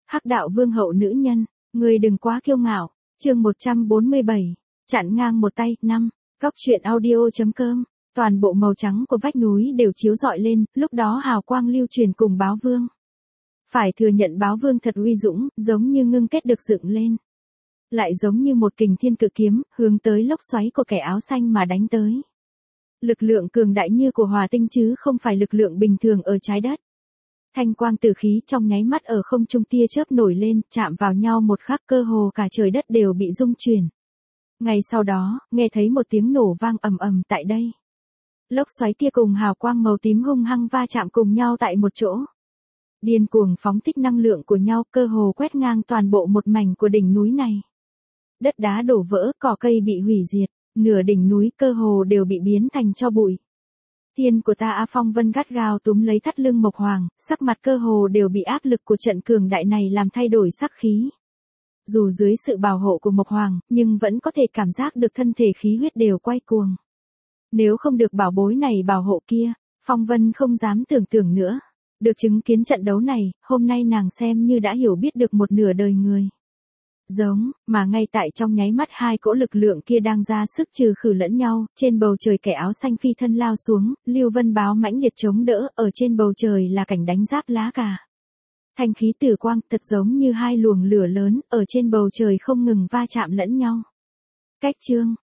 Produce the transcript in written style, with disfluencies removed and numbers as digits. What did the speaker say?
Hắc đạo vương hậu nữ nhân, ngươi đừng quá kiêu ngạo. Chương 147, chặn ngang một tay. 5. Góc truyện audio.com. Toàn bộ màu trắng của vách núi đều chiếu rọi lên, lúc đó hào quang lưu truyền cùng báo vương. Phải thừa nhận báo vương thật uy dũng, giống như ngưng kết được dựng lên. Lại giống như một kình thiên cự kiếm, hướng tới lốc xoáy của kẻ áo xanh mà đánh tới. Lực lượng cường đại như của hỏa tinh chứ không phải lực lượng bình thường ở trái đất. Thanh quang tử khí trong nháy mắt ở không trung tia chớp nổi lên, chạm vào nhau một khắc cơ hồ cả trời đất đều bị rung chuyển. Ngay sau đó, nghe thấy một tiếng nổ vang ầm ầm tại đây. Lốc xoáy kia cùng hào quang màu tím hung hăng va chạm cùng nhau tại một chỗ. Điên cuồng phóng thích năng lượng của nhau, cơ hồ quét ngang toàn bộ một mảnh của đỉnh núi này. Đất đá đổ vỡ, cỏ cây bị hủy diệt, nửa đỉnh núi cơ hồ đều bị biến thành tro bụi. Tiên của ta A Phong Vân gắt gao túm lấy thắt lưng Mộc Hoàng, sắc mặt cơ hồ đều bị áp lực của trận cường đại này làm thay đổi sắc khí. Dù dưới sự bảo hộ của Mộc Hoàng, nhưng vẫn có thể cảm giác được thân thể khí huyết đều quay cuồng. Nếu không được bảo bối này bảo hộ kia, Phong Vân không dám tưởng tượng nữa. Được chứng kiến trận đấu này, hôm nay nàng xem như đã hiểu biết được một nửa đời người. Giống, mà ngay tại trong nháy mắt hai cỗ lực lượng kia đang ra sức trừ khử lẫn nhau, trên bầu trời kẻ áo xanh phi thân lao xuống, Lưu Vân Báo mãnh liệt chống đỡ, ở trên bầu trời là cảnh đánh giáp lá cà. Thanh khí tử quang thật giống như hai luồng lửa lớn, ở trên bầu trời không ngừng va chạm lẫn nhau. Cách chương,